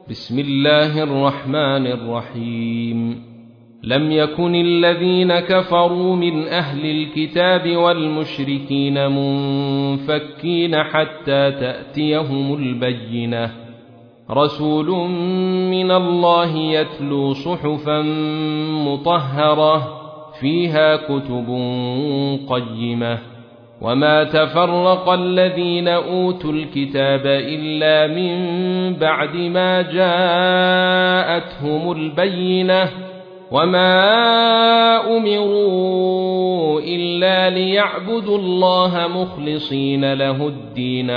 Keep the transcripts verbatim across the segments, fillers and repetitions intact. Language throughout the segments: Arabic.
بسم الله الرحمن الرحيم لم يكن الذين كفروا من أهل الكتاب والمشركين منفكين حتى تأتيهم البينة رسول من الله يتلو صحفا مطهرة فيها كتب قيمة وما تفرق الذين أوتوا الكتاب إلا من بعد ما جاءتهم البينة وما أمروا إلا ليعبدوا الله مخلصين له الدين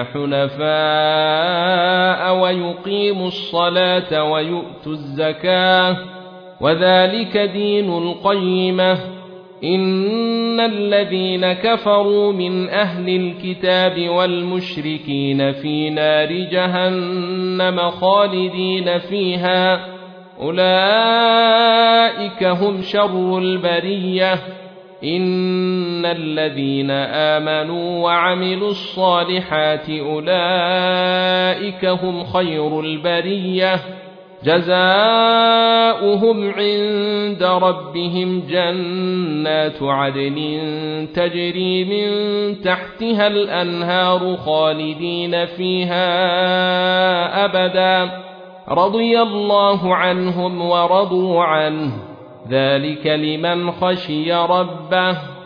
حنفاء ويقيموا الصلاة ويؤتوا الزكاة وذلك دين القيمة إن الذين كفروا من أهل الكتاب والمشركين في نار جهنم خالدين فيها أولئك هم شر البرية إن الذين آمنوا وعملوا الصالحات أولئك هم خير البرية جزاؤهم عند ربهم جنات عدن تجري من تحتها الأنهار خالدين فيها أبدا رضي الله عنهم ورضوا عنه ذلك لمن خشي ربه